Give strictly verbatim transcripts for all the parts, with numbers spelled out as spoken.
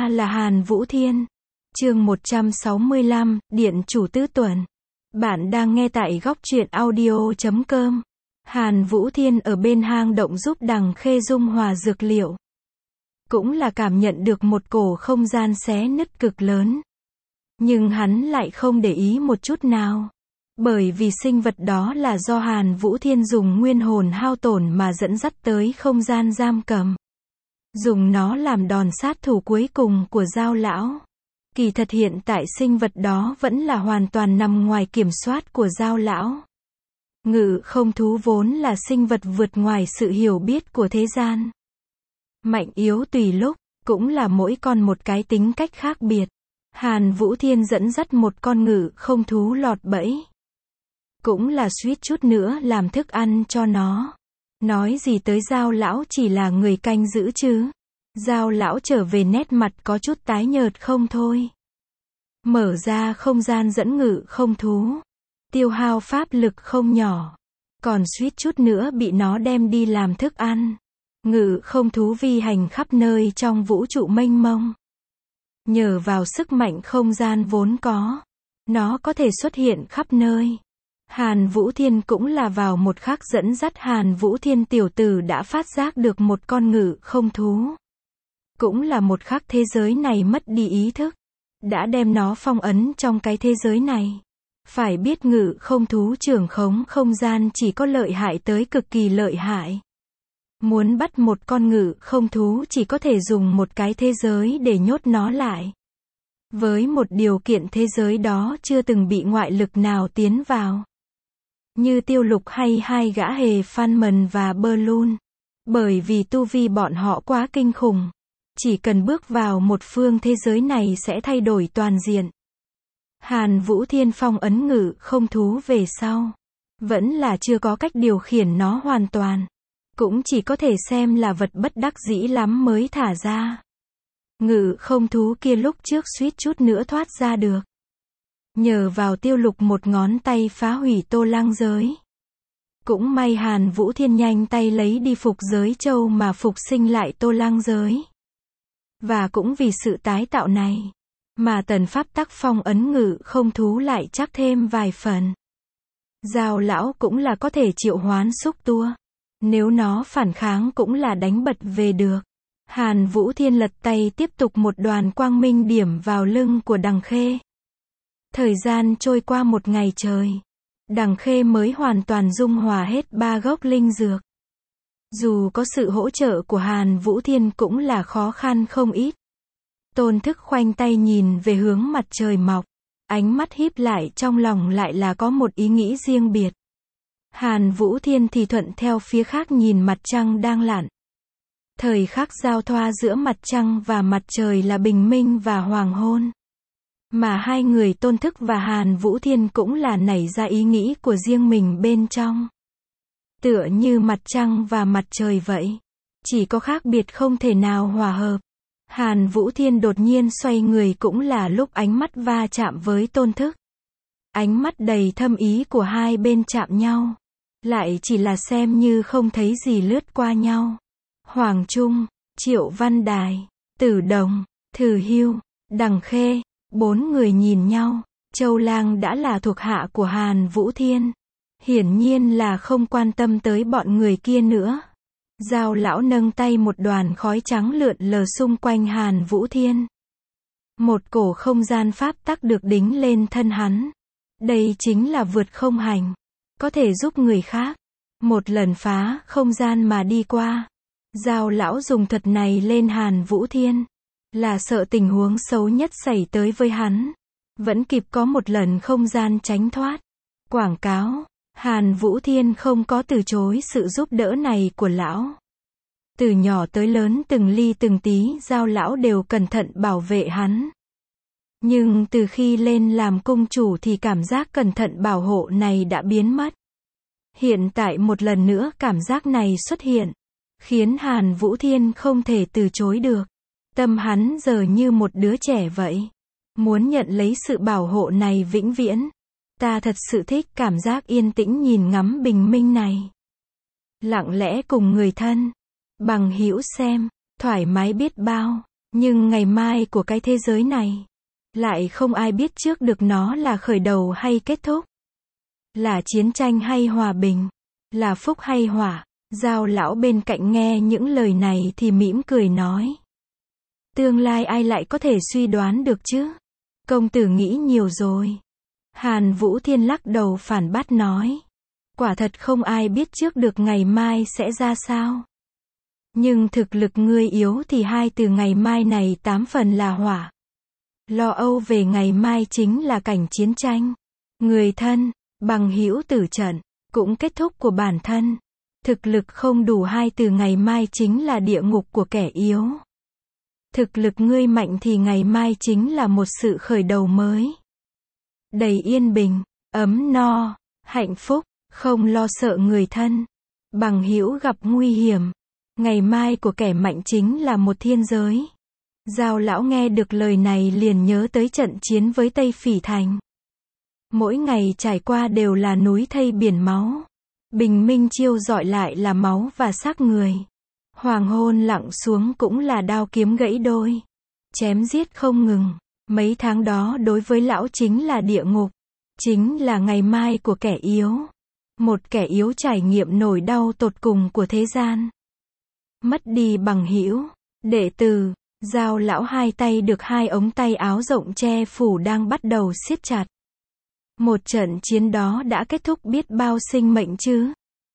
ta là Hàn Vũ Thiên. Chương một trăm sáu mươi lăm, Điện chủ Tứ Tuần. Bạn đang nghe tại góc truyện audio chấm com. Hàn Vũ Thiên ở bên hang động giúp Đằng Khê dung hòa dược liệu. Cũng là cảm nhận được một cổ không gian xé nứt cực lớn. Nhưng hắn lại không để ý một chút nào. Bởi vì sinh vật đó là do Hàn Vũ Thiên dùng nguyên hồn hao tổn mà dẫn dắt tới không gian giam cầm. Dùng nó làm đòn sát thủ cuối cùng của Dao lão. Kỳ thật hiện tại sinh vật đó vẫn là hoàn toàn nằm ngoài kiểm soát của Dao lão. Ngự không thú vốn là sinh vật vượt ngoài sự hiểu biết của thế gian. Mạnh yếu tùy lúc, cũng là mỗi con một cái tính cách khác biệt. Hàn Vũ Thiên dẫn dắt một con ngự không thú lọt bẫy. Cũng là suýt chút nữa làm thức ăn cho nó. Nói gì tới Dao lão chỉ là người canh giữ chứ. Dao lão trở về nét mặt có chút tái nhợt không thôi. Mở ra không gian dẫn ngự không thú. Tiêu hao pháp lực không nhỏ. Còn suýt chút nữa bị nó đem đi làm thức ăn. Ngự không thú vi hành khắp nơi trong vũ trụ mênh mông. Nhờ vào sức mạnh không gian vốn có. Nó có thể xuất hiện khắp nơi. Hàn Vũ Thiên cũng là vào một khắc dẫn dắt Hàn Vũ Thiên tiểu tử đã phát giác được một con ngự không thú. Cũng là một khắc thế giới này mất đi ý thức. Đã đem nó phong ấn trong cái thế giới này. Phải biết ngự không thú trưởng khống không gian chỉ có lợi hại tới cực kỳ lợi hại. Muốn bắt một con ngự không thú chỉ có thể dùng một cái thế giới để nhốt nó lại. Với một điều kiện thế giới đó chưa từng bị ngoại lực nào tiến vào. Như Tiêu Lục hay hai gã hề Phan Mần và Berlun. Bởi vì tu vi bọn họ quá kinh khủng. Chỉ cần bước vào một phương thế giới này sẽ thay đổi toàn diện. Hàn Vũ Thiên phong ấn ngự không thú về sau. Vẫn là chưa có cách điều khiển nó hoàn toàn. Cũng chỉ có thể xem là vật bất đắc dĩ lắm mới thả ra. Ngự không thú kia lúc trước suýt chút nữa thoát ra được. Nhờ vào Tiêu Lục một ngón tay phá hủy Tô Lang giới. Cũng may Hàn Vũ Thiên nhanh tay lấy đi phục giới châu mà phục sinh lại Tô Lang giới. Và cũng vì sự tái tạo này, mà tần pháp tắc phong ấn ngự không thú lại chắc thêm vài phần. Dao lão cũng là có thể triệu hoán xúc tua. Nếu nó phản kháng cũng là đánh bật về được. Hàn Vũ Thiên lật tay tiếp tục một đoàn quang minh điểm vào lưng của Đằng Khê. Thời gian trôi qua một ngày trời. Đằng Khê mới hoàn toàn dung hòa hết ba gốc linh dược. Dù có sự hỗ trợ của Hàn Vũ Thiên cũng là khó khăn không ít. Tôn Thức khoanh tay nhìn về hướng mặt trời mọc. Ánh mắt híp lại trong lòng lại là có một ý nghĩ riêng biệt. Hàn Vũ Thiên thì thuận theo phía khác nhìn mặt trăng đang lặn. Thời khắc giao thoa giữa mặt trăng và mặt trời là bình minh và hoàng hôn. Mà hai người Tôn Thức và Hàn Vũ Thiên cũng là nảy ra ý nghĩ của riêng mình bên trong. Tựa như mặt trăng và mặt trời vậy. Chỉ có khác biệt không thể nào hòa hợp. Hàn Vũ Thiên đột nhiên xoay người cũng là lúc ánh mắt va chạm với Tôn Thức. Ánh mắt đầy thâm ý của hai bên chạm nhau. Lại chỉ là xem như không thấy gì lướt qua nhau. Hoàng Trung, Triệu Văn Đài, Tử Đồng, Thử Hưu, Đằng Khê, bốn người nhìn nhau. Châu Lang đã là thuộc hạ của Hàn Vũ Thiên. Hiển nhiên là không quan tâm tới bọn người kia nữa. Dao lão nâng tay một đoàn khói trắng lượn lờ xung quanh Hàn Vũ Thiên. Một cổ không gian pháp tắc được đính lên thân hắn. Đây chính là vượt không hành. Có thể giúp người khác. Một lần phá không gian mà đi qua. Dao lão dùng thuật này lên Hàn Vũ Thiên. Là sợ tình huống xấu nhất xảy tới với hắn. Vẫn kịp có một lần không gian tránh thoát. Quảng cáo. Hàn Vũ Thiên không có từ chối sự giúp đỡ này của lão. Từ nhỏ tới lớn từng ly từng tí Dao lão đều cẩn thận bảo vệ hắn. Nhưng từ khi lên làm cung chủ thì cảm giác cẩn thận bảo hộ này đã biến mất. Hiện tại một lần nữa cảm giác này xuất hiện. Khiến Hàn Vũ Thiên không thể từ chối được. Tâm hắn giờ như một đứa trẻ vậy. Muốn nhận lấy sự bảo hộ này vĩnh viễn. Ta thật sự thích cảm giác yên tĩnh nhìn ngắm bình minh này. Lặng lẽ cùng người thân, bằng hữu xem, thoải mái biết bao. Nhưng ngày mai của cái thế giới này, lại không ai biết trước được nó là khởi đầu hay kết thúc. Là chiến tranh hay hòa bình, là phúc hay họa. Dao lão bên cạnh nghe những lời này thì mỉm cười nói. Tương lai ai lại có thể suy đoán được chứ? Công tử nghĩ nhiều rồi. Hàn Vũ Thiên lắc đầu phản bác nói. Quả thật không ai biết trước được ngày mai sẽ ra sao. Nhưng thực lực ngươi yếu thì hai từ ngày mai này tám phần là hỏa. Lo âu về ngày mai chính là cảnh chiến tranh. Người thân, bằng hữu tử trận, cũng kết thúc của bản thân. Thực lực không đủ hai từ ngày mai chính là địa ngục của kẻ yếu. Thực lực ngươi mạnh thì ngày mai chính là một sự khởi đầu mới. Đầy yên bình, ấm no, hạnh phúc, không lo sợ người thân. Bằng hữu gặp nguy hiểm. Ngày mai của kẻ mạnh chính là một thiên giới. Dao lão nghe được lời này liền nhớ tới trận chiến với Tây Phỉ Thành. Mỗi ngày trải qua đều là núi thây biển máu. Bình minh chiêu rọi lại là máu và xác người. Hoàng hôn lặng xuống cũng là đao kiếm gãy đôi. Chém giết không ngừng. Mấy tháng đó đối với lão chính là địa ngục. Chính là ngày mai của kẻ yếu. Một kẻ yếu trải nghiệm nỗi đau tột cùng của thế gian. Mất đi bằng hữu, đệ tử, Dao lão hai tay được hai ống tay áo rộng che phủ đang bắt đầu siết chặt. Một trận chiến đó đã kết thúc biết bao sinh mệnh chứ.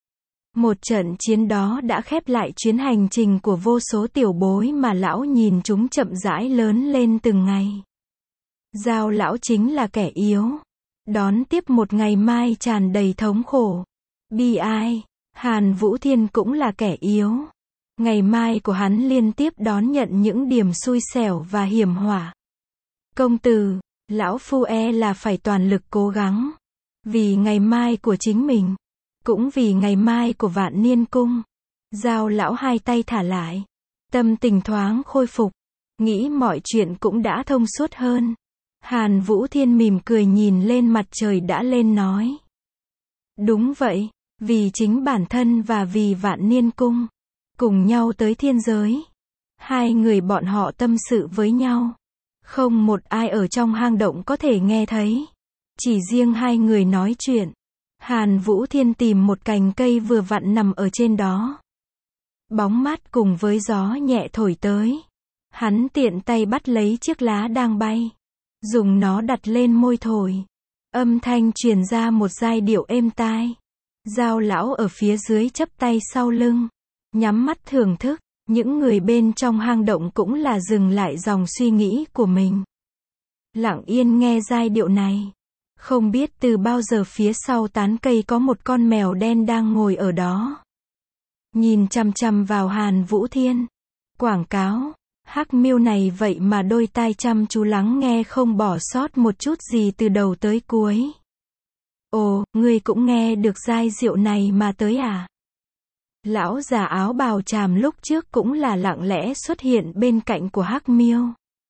Một trận chiến đó đã khép lại chuyến hành trình của vô số tiểu bối mà lão nhìn chúng chậm rãi lớn lên từng ngày. Dao lão chính là kẻ yếu. Đón tiếp một ngày mai tràn đầy thống khổ. Bi ai. Hàn Vũ Thiên cũng là kẻ yếu. Ngày mai của hắn liên tiếp đón nhận những điểm xui xẻo và hiểm họa. Công tử, lão phu e là phải toàn lực cố gắng. Vì ngày mai của chính mình. Cũng vì ngày mai của Vạn Niên Cung. Dao lão hai tay thả lại. Tâm tình thoáng khôi phục. Nghĩ mọi chuyện cũng đã thông suốt hơn. Hàn Vũ Thiên mỉm cười nhìn lên mặt trời đã lên nói. Đúng vậy, vì chính bản thân và vì Vạn Niên Cung. Cùng nhau tới thiên giới. Hai người bọn họ tâm sự với nhau. Không một ai ở trong hang động có thể nghe thấy. Chỉ riêng hai người nói chuyện. Hàn Vũ Thiên tìm một cành cây vừa vặn nằm ở trên đó. Bóng mát cùng với gió nhẹ thổi tới. Hắn tiện tay bắt lấy chiếc lá đang bay. Dùng nó đặt lên môi thổi. Âm thanh truyền ra một giai điệu êm tai. Dao lão ở phía dưới chắp tay sau lưng. Nhắm mắt thưởng thức. Những người bên trong hang động cũng là dừng lại dòng suy nghĩ của mình. Lặng yên nghe giai điệu này. Không biết từ bao giờ phía sau tán cây có một con mèo đen đang ngồi ở đó. Nhìn chằm chằm vào Hàn Vũ Thiên. Quảng cáo. Hắc miêu này vậy mà đôi tai chăm chú lắng nghe không bỏ sót một chút gì từ đầu tới cuối. Ồ, ngươi cũng nghe được giai điệu này mà tới à? Lão già áo bào tràm lúc trước cũng là lặng lẽ xuất hiện bên cạnh của Hắc miêu.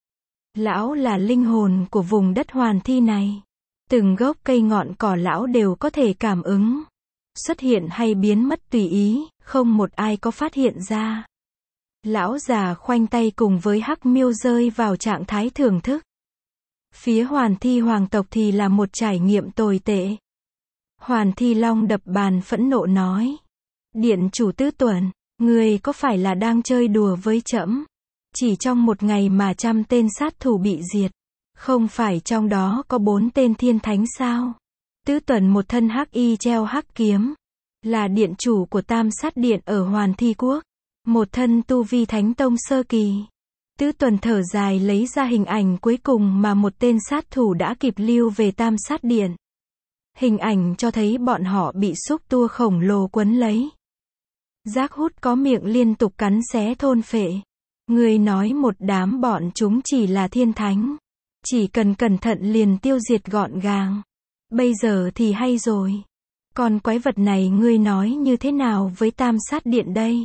Lão là linh hồn của vùng đất hoàn thi này. Từng gốc cây ngọn cỏ lão đều có thể cảm ứng. Xuất hiện hay biến mất tùy ý, không một ai có phát hiện ra. Lão già khoanh tay cùng với Hắc miêu rơi vào trạng thái thưởng thức. Phía Hoàn Thi hoàng tộc thì là một trải nghiệm tồi tệ. Hoàn Thi Long đập bàn phẫn nộ nói. Điện chủ Tứ Tuần, người có phải là đang chơi đùa với trẫm? Chỉ trong một ngày mà trăm tên sát thủ bị diệt. Không phải trong đó có bốn tên thiên thánh sao? Tứ Tuần một thân hắc y treo hắc kiếm. Là điện chủ của Tam Sát Điện ở Hoàn Thi Quốc. Một thân tu vi thánh tông sơ kỳ. Tứ Tuần thở dài lấy ra hình ảnh cuối cùng mà một tên sát thủ đã kịp lưu về Tam Sát Điện. Hình ảnh cho thấy bọn họ bị xúc tua khổng lồ quấn lấy. Rác hút có miệng liên tục cắn xé thôn phệ. Người nói một đám bọn chúng chỉ là thiên thánh. Chỉ cần cẩn thận liền tiêu diệt gọn gàng. Bây giờ thì hay rồi. Còn quái vật này ngươi nói như thế nào với Tam Sát Điện đây?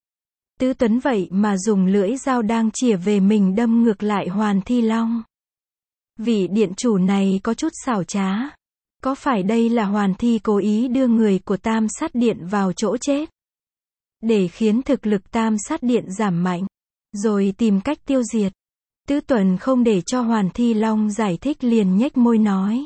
Tứ Tuấn vậy mà dùng lưỡi dao đang chĩa về mình đâm ngược lại Hoàn Thi Long. Vị điện chủ này có chút xảo trá. Có phải đây là Hoàn Thi cố ý đưa người của Tam Sát Điện vào chỗ chết? Để khiến thực lực Tam Sát Điện giảm mạnh. Rồi tìm cách tiêu diệt. Tứ Tuần không để cho Hoàn Thi Long giải thích liền nhếch môi nói.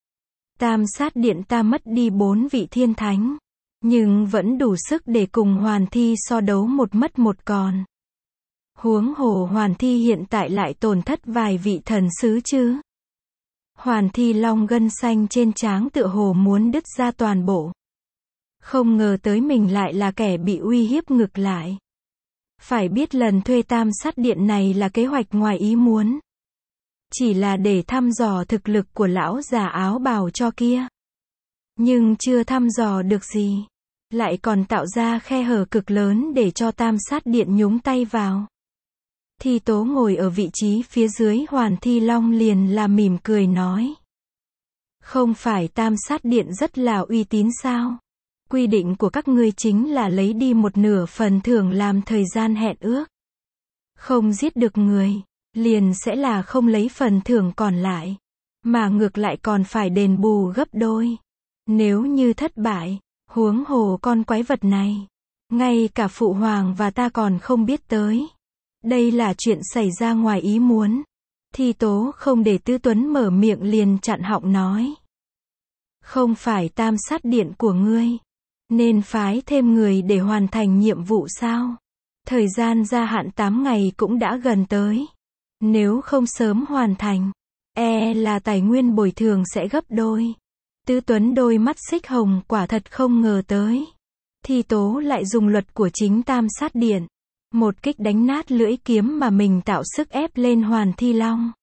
Tam sát điện ta mất đi bốn vị thiên thánh, nhưng vẫn đủ sức để cùng Hoàn Thi so đấu một mất một còn. Huống hồ Hoàn Thi hiện tại lại tổn thất vài vị thần sứ chứ. Hoàn Thi Long gân xanh trên trán tựa hồ muốn đứt ra toàn bộ. Không ngờ tới mình lại là kẻ bị uy hiếp ngược lại. Phải biết lần thuê tam sát điện này là kế hoạch ngoài ý muốn. Chỉ là để thăm dò thực lực của lão già áo bào cho kia. Nhưng chưa thăm dò được gì. Lại còn tạo ra khe hở cực lớn để cho tam sát điện nhúng tay vào. Thi Tố ngồi ở vị trí phía dưới Hoàn Thi Long liền là mỉm cười nói. Không phải tam sát điện rất là uy tín sao? Quy định của các ngươi chính là lấy đi một nửa phần thưởng làm thời gian hẹn ước. Không giết được người, liền sẽ là không lấy phần thưởng còn lại. Mà ngược lại còn phải đền bù gấp đôi. Nếu như thất bại, huống hồ con quái vật này. Ngay cả phụ hoàng và ta còn không biết tới. Đây là chuyện xảy ra ngoài ý muốn. Thi Tố không để Tứ Tuấn mở miệng liền chặn họng nói. Không phải tam sát điện của ngươi. Nên phái thêm người để hoàn thành nhiệm vụ sao? Thời gian gia hạn tám ngày cũng đã gần tới. Nếu không sớm hoàn thành, e là tài nguyên bồi thường sẽ gấp đôi. Tứ Tuấn đôi mắt xích hồng quả thật không ngờ tới. Thi Tố lại dùng luật của chính tam sát điện. Một kích đánh nát lưỡi kiếm mà mình tạo sức ép lên Hoàn Thi Long.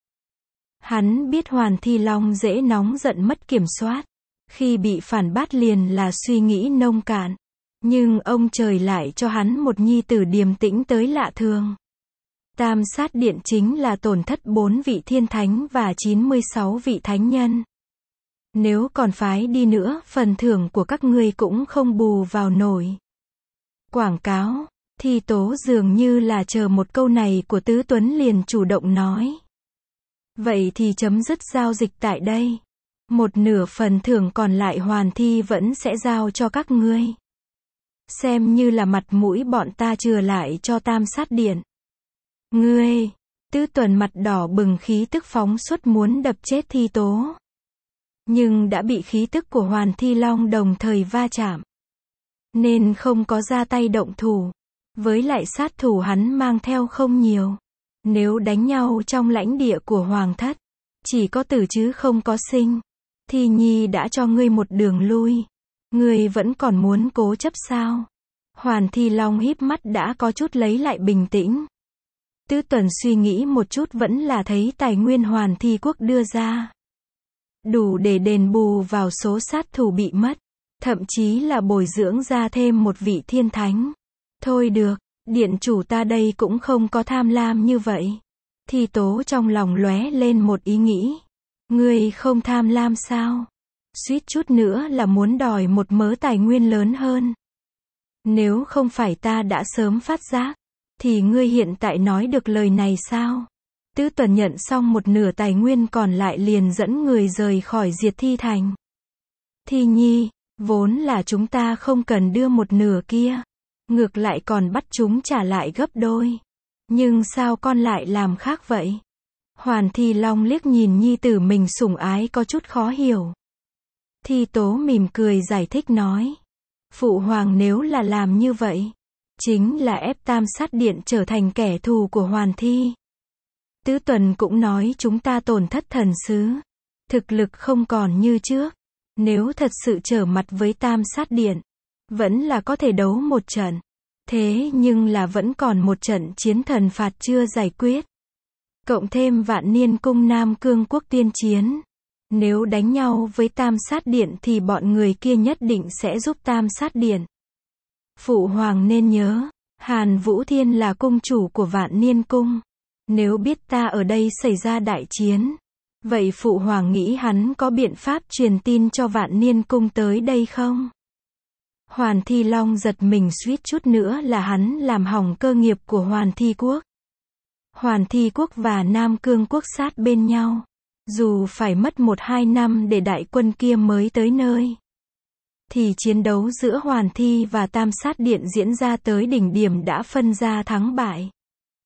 Hắn biết Hoàn Thi Long dễ nóng giận mất kiểm soát. Khi bị phản bác liền là suy nghĩ nông cạn. Nhưng ông trời lại cho hắn một nhi tử điềm tĩnh tới lạ thường. Tam sát điện chính là tổn thất bốn vị thiên thánh và chín mươi sáu vị thánh nhân. Nếu còn phái đi nữa, phần thưởng của các ngươi cũng không bù vào nổi. Quảng cáo, Thi Tố dường như là chờ một câu này của Tứ Tuấn liền chủ động nói. Vậy thì chấm dứt giao dịch tại đây. Một nửa phần thưởng còn lại Hoàn Thi vẫn sẽ giao cho các ngươi. Xem như là mặt mũi bọn ta chừa lại cho tam sát điện. Ngươi, Tứ Tuần mặt đỏ bừng khí tức phóng xuất muốn đập chết Thi Tố. Nhưng đã bị khí tức của Hoàn Thi Long đồng thời va chạm. Nên không có ra tay động thủ. Với lại sát thủ hắn mang theo không nhiều. Nếu đánh nhau trong lãnh địa của Hoàng thất, chỉ có tử chứ không có sinh. Thi Nhi đã cho ngươi một đường lui. Ngươi vẫn còn muốn cố chấp sao? Hoàn Thi Long híp mắt đã có chút lấy lại bình tĩnh. Tứ Tuần suy nghĩ một chút vẫn là thấy tài nguyên Hoàn Thi quốc đưa ra. Đủ để đền bù vào số sát thủ bị mất. Thậm chí là bồi dưỡng ra thêm một vị thiên thánh. Thôi được, điện chủ ta đây cũng không có tham lam như vậy. Thi Tố trong lòng lóe lên một ý nghĩ. Ngươi không tham lam sao? Suýt chút nữa là muốn đòi một mớ tài nguyên lớn hơn. Nếu không phải ta đã sớm phát giác, thì ngươi hiện tại nói được lời này sao? Tứ Tuần nhận xong một nửa tài nguyên còn lại liền dẫn người rời khỏi Diệt Thi thành. Thi Nhi, vốn là chúng ta không cần đưa một nửa kia. Ngược lại còn bắt chúng trả lại gấp đôi. Nhưng sao con lại làm khác vậy? Hoàn Thi Long liếc nhìn nhi tử mình sủng ái có chút khó hiểu. Thi Tố mỉm cười giải thích nói. Phụ hoàng nếu là làm như vậy, chính là ép tam sát điện trở thành kẻ thù của Hoàn Thi. Tứ Tuần cũng nói chúng ta tổn thất thần sứ. Thực lực không còn như trước. Nếu thật sự trở mặt với tam sát điện, vẫn là có thể đấu một trận. Thế nhưng là vẫn còn một trận chiến thần phạt chưa giải quyết. Cộng thêm Vạn Niên cung Nam Cương quốc tiên chiến. Nếu đánh nhau với tam sát điện thì bọn người kia nhất định sẽ giúp tam sát điện. Phụ hoàng nên nhớ, Hàn Vũ Thiên là cung chủ của Vạn Niên cung. Nếu biết ta ở đây xảy ra đại chiến, vậy phụ hoàng nghĩ hắn có biện pháp truyền tin cho Vạn Niên cung tới đây không? Hoàn Thi Long giật mình suýt chút nữa là hắn làm hỏng cơ nghiệp của Hoàn Thi quốc. Hoàn Thi quốc và Nam Cương quốc sát bên nhau. Dù phải mất một hai năm để đại quân kia mới tới nơi, thì chiến đấu giữa Hoàn Thi và Tam sát điện diễn ra tới đỉnh điểm đã phân ra thắng bại.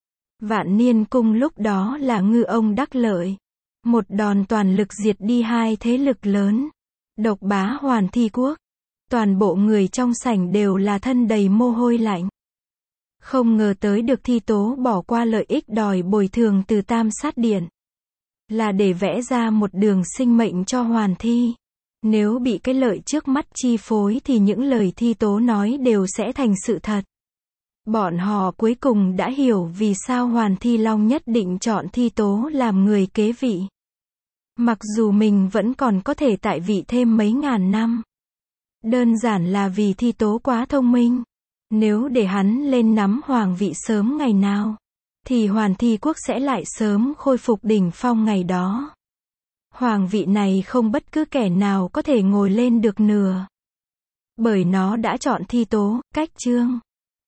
Vạn Niên Cung lúc đó là ngư ông đắc lợi. Một đòn toàn lực diệt đi hai thế lực lớn. Độc bá Hoàn Thi Quốc. Toàn bộ người trong sảnh đều là thân đầy mồ hôi lạnh. Không ngờ tới được Thi Tố bỏ qua lợi ích đòi bồi thường từ Tam Sát Điện. Là để vẽ ra một đường sinh mệnh cho Hoàn Thi. Nếu bị cái lợi trước mắt chi phối thì những lời Thi Tố nói đều sẽ thành sự thật. Bọn họ cuối cùng đã hiểu vì sao Hoàn Thi Long nhất định chọn Thi Tố làm người kế vị. Mặc dù mình vẫn còn có thể tại vị thêm mấy ngàn năm. Đơn giản là vì Thi Tố quá thông minh. Nếu để hắn lên nắm hoàng vị sớm ngày nào, thì Hoàn Thi Quốc sẽ lại sớm khôi phục đỉnh phong ngày đó. Hoàng vị này không bất cứ kẻ nào có thể ngồi lên được nửa. Bởi nó đã chọn Thi Tố, cách chương.